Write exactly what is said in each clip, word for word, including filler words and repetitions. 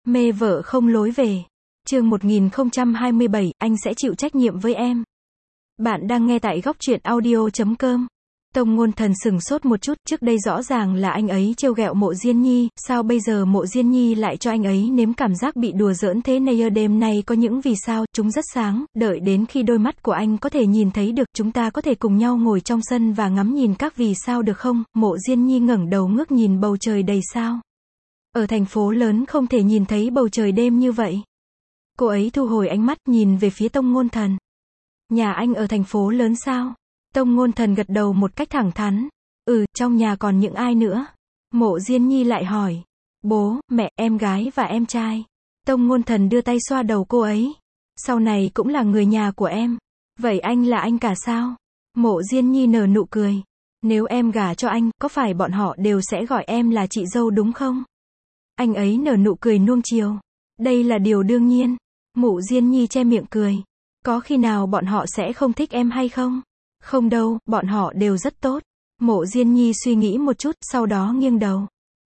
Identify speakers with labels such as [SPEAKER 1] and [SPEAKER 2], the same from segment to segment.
[SPEAKER 1] Mê vợ không lối về. Chương một nghìn không trăm hai mươi bảy, anh sẽ chịu trách nhiệm với em. Bạn đang nghe tại góc truyện audio chấm com. Tông Ngôn Thần sửng sốt một chút, trước đây rõ ràng là anh ấy trêu ghẹo Mộ Diên Nhi, sao bây giờ Mộ Diên Nhi lại cho anh ấy nếm cảm giác bị đùa giỡn thế này? Ở đêm nay có những vì sao, chúng rất sáng, đợi đến khi đôi mắt của anh có thể nhìn thấy được, chúng ta có thể cùng nhau ngồi trong sân và ngắm nhìn các vì sao được không? Mộ Diên Nhi ngẩng đầu ngước nhìn bầu trời đầy sao. Ở thành phố lớn không thể nhìn thấy bầu trời đêm như vậy. Cô ấy thu hồi ánh mắt, nhìn về phía Tông Ngôn Thần. Nhà anh ở thành phố lớn sao? Tông Ngôn Thần gật đầu một cách thẳng thắn. Ừ, trong nhà còn những ai nữa? Mộ Diên Nhi lại hỏi. Bố, mẹ, em gái và em trai. Tông Ngôn Thần đưa tay xoa đầu cô ấy. Sau này cũng là người nhà của em. Vậy anh là anh cả sao? Mộ Diên Nhi nở nụ cười. Nếu em gả cho anh, có phải bọn họ đều sẽ gọi em là chị dâu đúng không? Anh ấy nở nụ cười nuông chiều. Đây là điều đương nhiên. Mộ Diên Nhi che miệng cười. Có khi nào bọn họ sẽ không thích em hay không? Không đâu, bọn họ đều rất tốt. Mộ Diên Nhi suy nghĩ một chút, sau đó nghiêng đầu.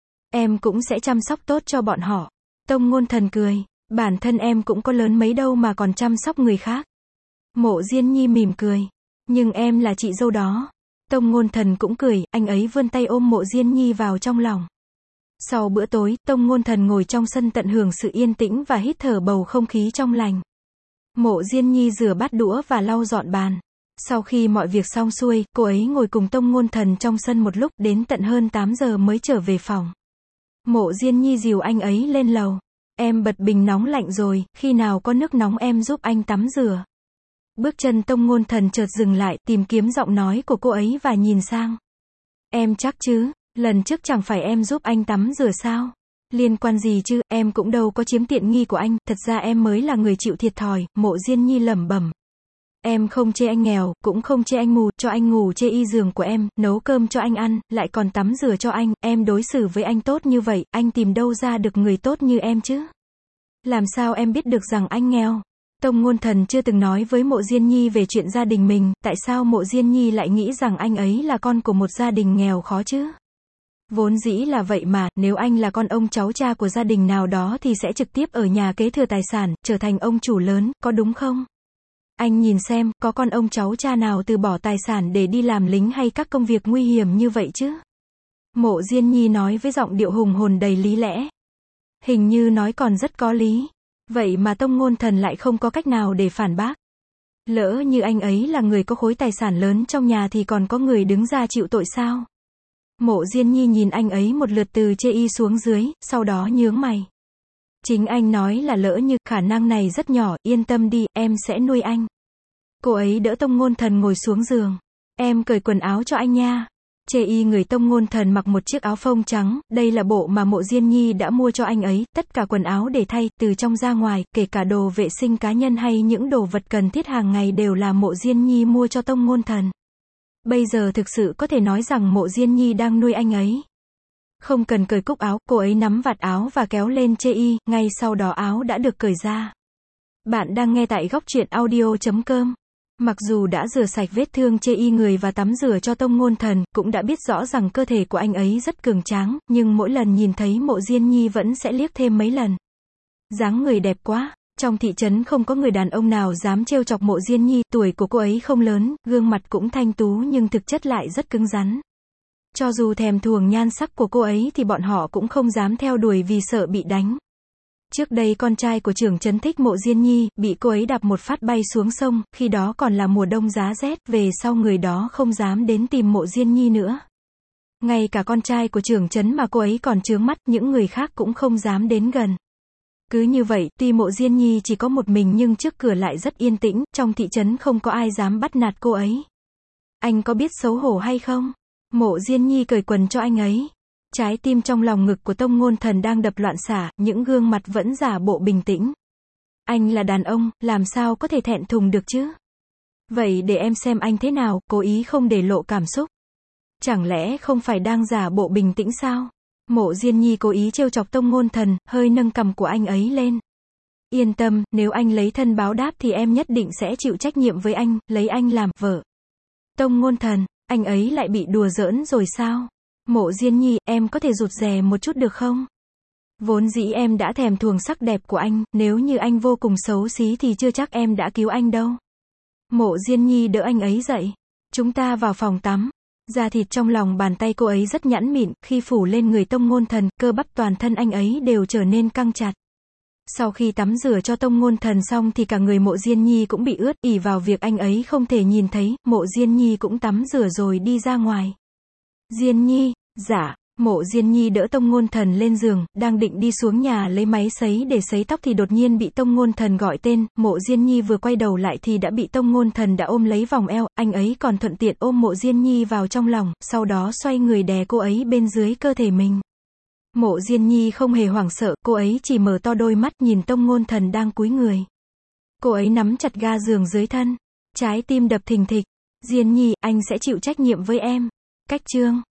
[SPEAKER 1] Em cũng sẽ chăm sóc tốt cho bọn họ. Tông Ngôn Thần cười. Bản thân em cũng có lớn mấy đâu mà còn chăm sóc người khác. Mộ Diên Nhi mỉm cười. Nhưng em là chị dâu đó. Tông Ngôn Thần cũng cười, anh ấy vươn tay ôm Mộ Diên Nhi vào trong lòng. Sau bữa tối, Tông Ngôn Thần ngồi trong sân tận hưởng sự yên tĩnh và hít thở bầu không khí trong lành. Mộ Diên Nhi rửa bát đũa và lau dọn bàn. Sau khi mọi việc xong xuôi, cô ấy ngồi cùng Tông Ngôn Thần trong sân một lúc, đến tận hơn tám giờ mới trở về phòng. Mộ Diên Nhi dìu anh ấy lên lầu. Em bật bình nóng lạnh rồi, khi nào có nước nóng em giúp anh tắm rửa. Bước chân Tông Ngôn Thần chợt dừng lại, tìm kiếm giọng nói của cô ấy và nhìn sang. Em chắc chứ? Lần trước chẳng phải em giúp anh tắm rửa sao? Liên quan gì chứ, em cũng đâu có chiếm tiện nghi của anh, thật ra em mới là người chịu thiệt thòi. Mộ Diên Nhi lẩm bẩm. Em không chê anh nghèo, cũng không chê anh mù, cho anh ngủ chê y giường của em, nấu cơm cho anh ăn, lại còn tắm rửa cho anh, em đối xử với anh tốt như vậy, anh tìm đâu ra được người tốt như em chứ? Làm sao em biết được rằng anh nghèo? Tông Ngôn Thần chưa từng nói với Mộ Diên Nhi về chuyện gia đình mình, tại sao Mộ Diên Nhi lại nghĩ rằng anh ấy là con của một gia đình nghèo khó chứ? Vốn dĩ là vậy mà, nếu anh là con ông cháu cha của gia đình nào đó thì sẽ trực tiếp ở nhà kế thừa tài sản, trở thành ông chủ lớn, có đúng không? Anh nhìn xem, có con ông cháu cha nào từ bỏ tài sản để đi làm lính hay các công việc nguy hiểm như vậy chứ? Mộ Diên Nhi nói với giọng điệu hùng hồn đầy lý lẽ. Hình như nói còn rất có lý. Vậy mà Tông Ngôn Thần lại không có cách nào để phản bác. Lỡ như anh ấy là người có khối tài sản lớn trong nhà thì còn có người đứng ra chịu tội sao? Mộ Diên Nhi nhìn anh ấy một lượt từ chê y xuống dưới, sau đó nhướng mày. Chính anh nói là lỡ như, khả năng này rất nhỏ, yên tâm đi, em sẽ nuôi anh. Cô ấy đỡ Tông Ngôn Thần ngồi xuống giường. Em cởi quần áo cho anh nha. Chê y người Tông Ngôn Thần mặc một chiếc áo phông trắng, đây là bộ mà Mộ Diên Nhi đã mua cho anh ấy, tất cả quần áo để thay, từ trong ra ngoài, kể cả đồ vệ sinh cá nhân hay những đồ vật cần thiết hàng ngày đều là Mộ Diên Nhi mua cho Tông Ngôn Thần. Bây giờ thực sự có thể nói rằng Mộ Diên Nhi đang nuôi anh ấy. Không cần cởi cúc áo, cô ấy nắm vạt áo và kéo lên chê y, ngay sau đó áo đã được cởi ra. Bạn đang nghe tại góc truyện audio chấm com. Mặc dù đã rửa sạch vết thương chê y người và tắm rửa cho Tông Ngôn Thần, cũng đã biết rõ rằng cơ thể của anh ấy rất cường tráng, nhưng mỗi lần nhìn thấy Mộ Diên Nhi vẫn sẽ liếc thêm mấy lần. Dáng người đẹp quá. Trong thị trấn không có người đàn ông nào dám trêu chọc Mộ Diên Nhi, tuổi của cô ấy không lớn, gương mặt cũng thanh tú nhưng thực chất lại rất cứng rắn. Cho dù thèm thuồng nhan sắc của cô ấy thì bọn họ cũng không dám theo đuổi vì sợ bị đánh. Trước đây con trai của trưởng trấn thích Mộ Diên Nhi, bị cô ấy đạp một phát bay xuống sông, khi đó còn là mùa đông giá rét, về sau người đó không dám đến tìm Mộ Diên Nhi nữa. Ngay cả con trai của trưởng trấn mà cô ấy còn chướng mắt, những người khác cũng không dám đến gần. Cứ như vậy, tuy Mộ Diên Nhi chỉ có một mình nhưng trước cửa lại rất yên tĩnh, trong thị trấn không có ai dám bắt nạt cô ấy. Anh có biết xấu hổ hay không? Mộ Diên Nhi cởi quần cho anh ấy. Trái tim trong lòng ngực của Tông Ngôn Thần đang đập loạn xạ, những gương mặt vẫn giả bộ bình tĩnh. Anh là đàn ông, làm sao có thể thẹn thùng được chứ? Vậy để em xem anh thế nào, cố ý không để lộ cảm xúc. Chẳng lẽ không phải đang giả bộ bình tĩnh sao? Mộ Diên Nhi cố ý trêu chọc Tông Ngôn Thần, hơi nâng cằm của anh ấy lên. Yên tâm, nếu anh lấy thân báo đáp thì em nhất định sẽ chịu trách nhiệm với anh, lấy anh làm vợ. Tông Ngôn Thần, anh ấy lại bị đùa giỡn rồi sao? Mộ Diên Nhi, em có thể rụt rè một chút được không? Vốn dĩ em đã thèm thuồng sắc đẹp của anh, nếu như anh vô cùng xấu xí thì chưa chắc em đã cứu anh đâu. Mộ Diên Nhi đỡ anh ấy dậy. Chúng ta vào phòng tắm. Da thịt trong lòng bàn tay cô ấy rất nhẵn mịn, khi phủ lên người Tông Ngôn Thần, cơ bắp toàn thân anh ấy đều trở nên căng chặt. Sau khi tắm rửa cho Tông Ngôn Thần xong thì cả người Mộ Diên Nhi cũng bị ướt, ỷ vào việc anh ấy không thể nhìn thấy, Mộ Diên Nhi cũng tắm rửa rồi đi ra ngoài. Diên Nhi, dạ. Mộ Diên Nhi đỡ Tông Ngôn Thần lên giường, đang định đi xuống nhà lấy máy sấy để sấy tóc thì đột nhiên bị Tông Ngôn Thần gọi tên, Mộ Diên Nhi vừa quay đầu lại thì đã bị Tông Ngôn Thần đã ôm lấy vòng eo, anh ấy còn thuận tiện ôm Mộ Diên Nhi vào trong lòng, sau đó xoay người đè cô ấy bên dưới cơ thể mình. Mộ Diên Nhi không hề hoảng sợ, cô ấy chỉ mở to đôi mắt nhìn Tông Ngôn Thần đang cúi người. Cô ấy nắm chặt ga giường dưới thân, trái tim đập thình thịch. Diên Nhi, anh sẽ chịu trách nhiệm với em. Cách chương